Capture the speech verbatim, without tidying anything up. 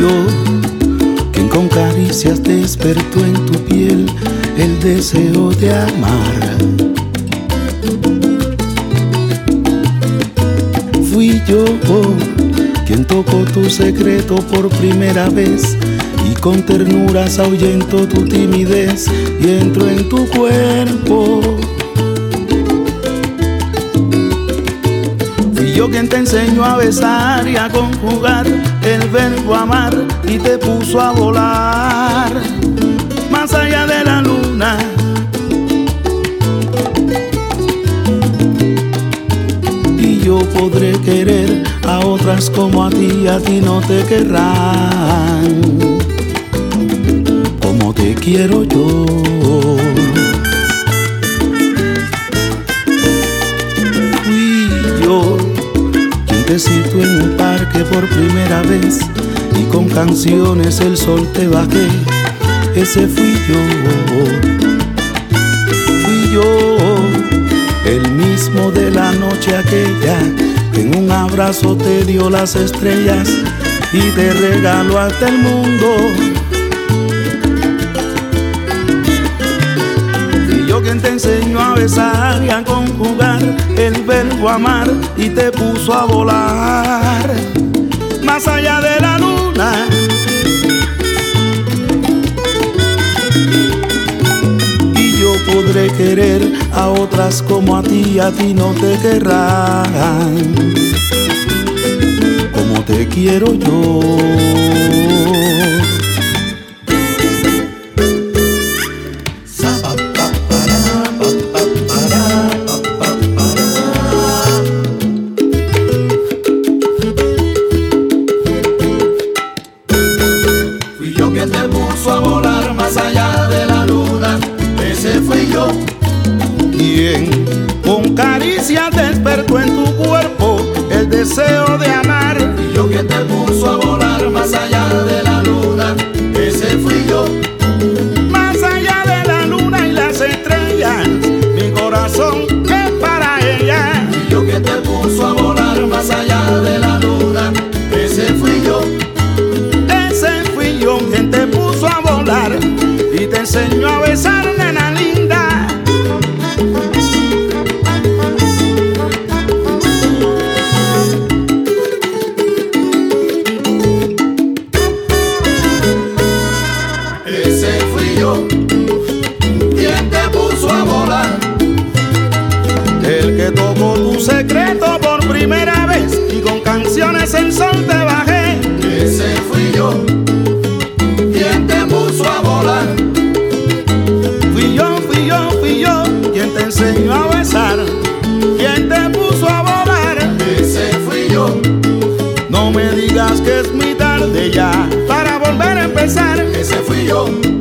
yo quien con caricias despertó en tu piel el deseo de amar. Fui yo quien tocó tu secreto por primera vez y con ternuras ahuyentó tu timidez y entró en tu cuerpo. Fui yo quien te enseñó a besar y a conjugar el verbo amar y te puso a volar más allá de la luna. Y yo podré querer a otras como a ti, a ti no te querrán como te quiero yo. Fui yo quien te citó en un parque por primera vez y con canciones el sol te bajé. Ese fui yo. Fui yo el mismo de la noche aquella que en un abrazo te dio las estrellas y te regaló hasta el mundo. Fui yo quien te enseñó a besar y a conjugar el verbo amar y te puso a volar más allá de la luna. Podré querer a otras como a ti, a ti no te querrán como te quiero yo. Fui yo quien te puso a volar más allá de la luna. Ese fui yo quien con caricias despertó en tu cuerpo el deseo de amar. Fui yo quien te puso a volar más allá de la luna. Ese fui yo. Más allá de la luna y las estrellas, mi corazón es para ella. Fui yo quien te puso a volar más allá de la luna. Ese fui yo. Ese fui yo quien te puso a volar y te enseñó a besar, nena linda. Ese fui yo quien te puso a volar, el que tocó tu secreto por primera vez y con canciones el sol te bajé. Ese fui yo quien te puso a volar. Fui yo, fui yo, fui yo quien te enseñó a besar, quien te puso a volar. Ese fui yo. No me digas que es muy tarde ya para volver a empezar. Ese fui yo.